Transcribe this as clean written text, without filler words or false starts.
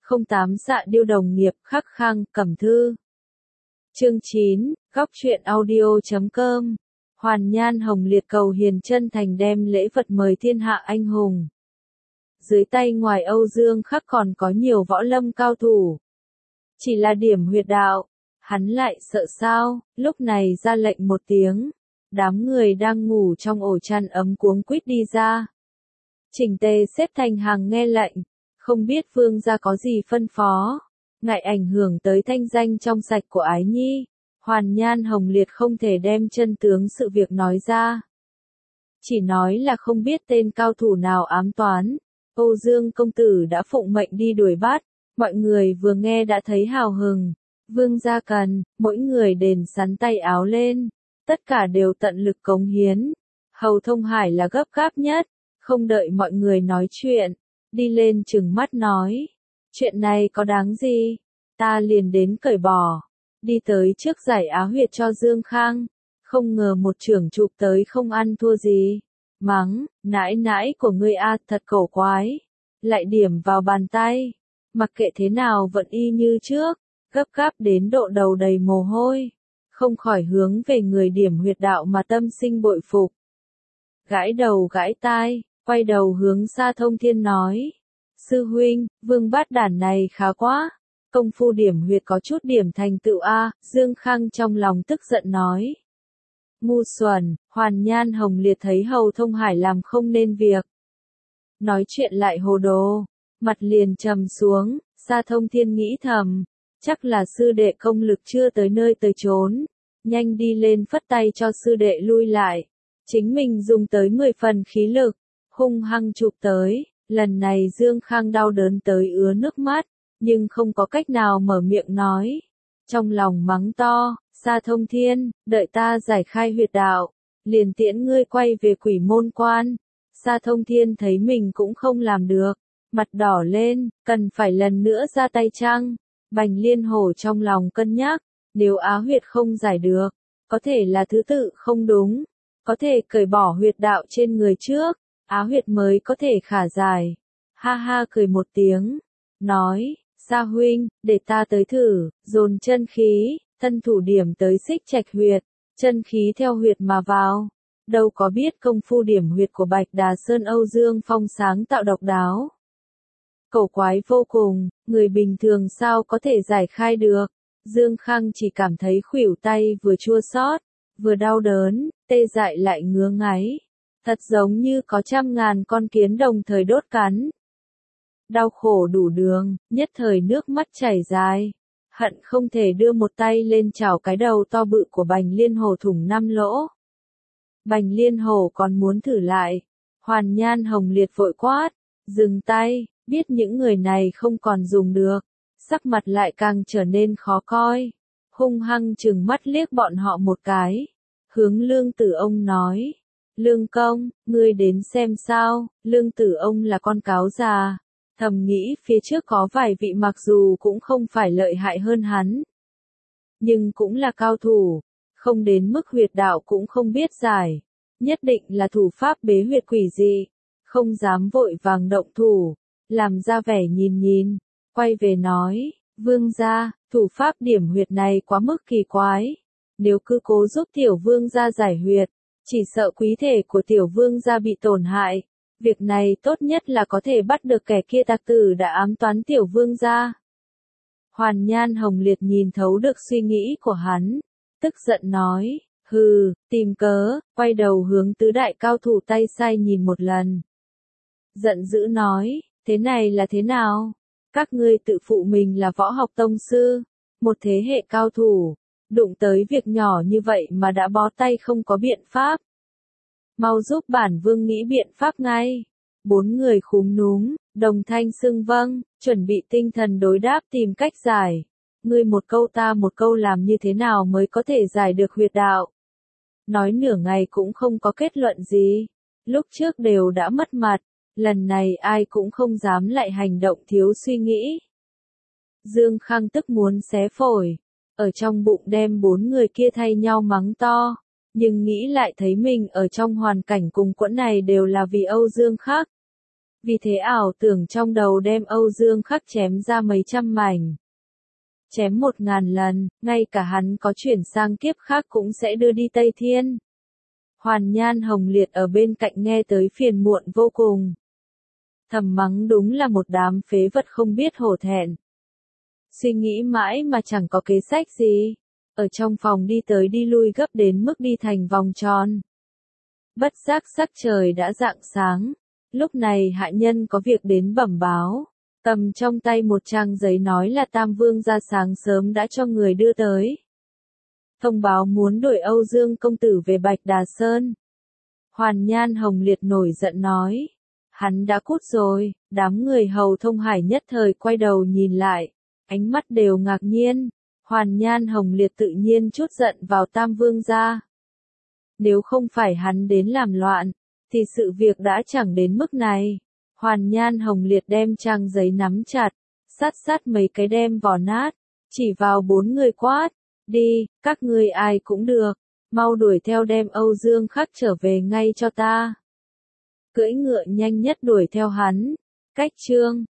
08 Dạ Điêu đồng nghiệp Khắc Khang Cẩm Thư. Chương 9, góc truyện audio.com. Hoàn Nhan Hồng Liệt cầu hiền chân thành đem lễ vật mời thiên hạ anh hùng. Dưới tay ngoài Âu Dương Khắc còn có nhiều võ lâm cao thủ. Chỉ là điểm huyệt đạo, hắn lại sợ sao, lúc này ra lệnh một tiếng. Đám người đang ngủ trong ổ chăn ấm cuống quýt đi ra. Chỉnh tề xếp thành hàng nghe lệnh, không biết vương gia có gì phân phó. Ngại ảnh hưởng tới thanh danh trong sạch của Ái Nhi, Hoàn Nhan Hồng Liệt không thể đem chân tướng sự việc nói ra. Chỉ nói là không biết tên cao thủ nào ám toán, Âu Dương công tử đã phụng mệnh đi đuổi bắt, mọi người vừa nghe đã thấy hào hừng. Vương gia cần, mỗi người đền sắn tay áo lên, tất cả đều tận lực cống hiến. Hầu Thông Hải là gấp gáp nhất, không đợi mọi người nói chuyện, đi lên trừng mắt nói, chuyện này có đáng gì, ta liền đến cởi bỏ, đi tới trước giải á huyệt cho Dương Khang, không ngờ một trưởng chụp tới không ăn thua gì, mắng, nãi nãi của ngươi a thật cổ quái, lại điểm vào bàn tay, mặc kệ thế nào vẫn y như trước, gấp gáp đến độ đầu đầy mồ hôi, không khỏi hướng về người điểm huyệt đạo mà tâm sinh bội phục. Gãi đầu gãi tai, quay đầu hướng Sa Thông Thiên nói, sư huynh, vương bát đản này khá quá, công phu điểm huyệt có chút điểm thành tựu a. Dương Khang trong lòng tức giận nói. Ngu xuẩn, Hoàn Nhan Hồng Liệt thấy Hầu Thông Hải làm không nên việc. Nói chuyện lại hồ đồ, mặt liền trầm xuống, Sa Thông Thiên nghĩ thầm, chắc là sư đệ công lực chưa tới nơi tới chốn, nhanh đi lên phất tay cho sư đệ lui lại, chính mình dùng tới 10 phần khí lực, hung hăng chụp tới, lần này Dương Khang đau đớn tới ứa nước mắt, nhưng không có cách nào mở miệng nói. Trong lòng mắng to, Sa Thông Thiên, đợi ta giải khai huyệt đạo, liền tiễn ngươi quay về Quỷ Môn Quan. Sa Thông Thiên thấy mình cũng không làm được, mặt đỏ lên, cần phải lần nữa ra tay chăng? Bành Liên Hổ trong lòng cân nhắc, nếu á huyệt không giải được, có thể là thứ tự không đúng, có thể cởi bỏ huyệt đạo trên người trước, á huyệt mới có thể khả giải. Ha ha cười một tiếng, nói, Sa huynh, để ta tới thử, dồn chân khí, thân thủ điểm tới xích trạch huyệt, chân khí theo huyệt mà vào. Đâu có biết công phu điểm huyệt của Bạch Đà Sơn Âu Dương Phong sáng tạo độc đáo. Cổ quái vô cùng, người bình thường sao có thể giải khai được. Dương Khang chỉ cảm thấy khuỷu tay vừa chua xót, vừa đau đớn, tê dại lại ngứa ngáy. Thật giống như có trăm ngàn con kiến đồng thời đốt cắn. Đau khổ đủ đường, nhất thời nước mắt chảy dài. Hận không thể đưa một tay lên chảo cái đầu to bự của Bành Liên Hổ thủng 5 lỗ. Bành Liên Hổ còn muốn thử lại. Hoàn Nhan Hồng Liệt vội quát, dừng tay, biết những người này không còn dùng được. Sắc mặt lại càng trở nên khó coi. Hung hăng trừng mắt liếc bọn họ một cái. Hướng Lương Tử Ông nói. Lương công, ngươi đến xem sao, Lương Tử Ông là con cáo già. Thầm nghĩ phía trước có vài vị mặc dù cũng không phải lợi hại hơn hắn. Nhưng cũng là cao thủ, không đến mức huyệt đạo cũng không biết giải. Nhất định là thủ pháp bế huyệt quỷ dị, không dám vội vàng động thủ, làm ra vẻ nhìn nhìn, quay về nói, vương gia, thủ pháp điểm huyệt này quá mức kỳ quái. Nếu cứ cố giúp tiểu vương gia giải huyệt, chỉ sợ quý thể của tiểu vương gia bị tổn hại. Việc này tốt nhất là có thể bắt được kẻ kia tặc tử đã ám toán tiểu vương gia. Hoàn Nhan Hồng Liệt nhìn thấu được suy nghĩ của hắn, tức giận nói, hừ, tìm cớ, quay đầu hướng tứ đại cao thủ tay sai nhìn một lần. Giận dữ nói, thế này là thế nào? Các ngươi tự phụ mình là võ học tông sư, một thế hệ cao thủ, đụng tới việc nhỏ như vậy mà đã bó tay không có biện pháp. Mau giúp bản vương nghĩ biện pháp ngay. 4 người khúm núm, đồng thanh xưng vâng, chuẩn bị tinh thần đối đáp tìm cách giải. Ngươi một câu ta một câu làm như thế nào mới có thể giải được huyệt đạo. Nói nửa ngày cũng không có kết luận gì. Lúc trước đều đã mất mặt, lần này ai cũng không dám lại hành động thiếu suy nghĩ. Dương Khang tức muốn xé phổi, ở trong bụng đem 4 người kia thay nhau mắng to. Nhưng nghĩ lại thấy mình ở trong hoàn cảnh cùng quẫn này đều là vì Âu Dương Khắc. Vì thế ảo tưởng trong đầu đem Âu Dương Khắc chém ra mấy trăm mảnh. Chém 1000 lần, ngay cả hắn có chuyển sang kiếp khác cũng sẽ đưa đi Tây Thiên. Hoàn Nhan Hồng Liệt ở bên cạnh nghe tới phiền muộn vô cùng. Thầm mắng đúng là một đám phế vật không biết hổ thẹn. Suy nghĩ mãi mà chẳng có kế sách gì. Ở trong phòng đi tới đi lui gấp đến mức đi thành vòng tròn. Bất giác sắc trời đã rạng sáng. Lúc này hạ nhân có việc đến bẩm báo. Cầm trong tay một trang giấy nói là Tam Vương ra sáng sớm đã cho người đưa tới. Thông báo muốn đuổi Âu Dương công tử về Bạch Đà Sơn. Hoàn Nhan Hồng Liệt nổi giận nói. Hắn đã cút rồi, đám người hầu Thông Hải nhất thời quay đầu nhìn lại. Ánh mắt đều ngạc nhiên. Hoàn Nhan Hồng Liệt tự nhiên trút giận vào Tam Vương gia. Nếu không phải hắn đến làm loạn, thì sự việc đã chẳng đến mức này. Hoàn Nhan Hồng Liệt đem trang giấy nắm chặt, sát mấy cái đem vỏ nát, chỉ vào 4 người quát. Đi, các ngươi ai cũng được, mau đuổi theo đem Âu Dương Khắc trở về ngay cho ta. Cưỡi ngựa nhanh nhất đuổi theo hắn. Cách chương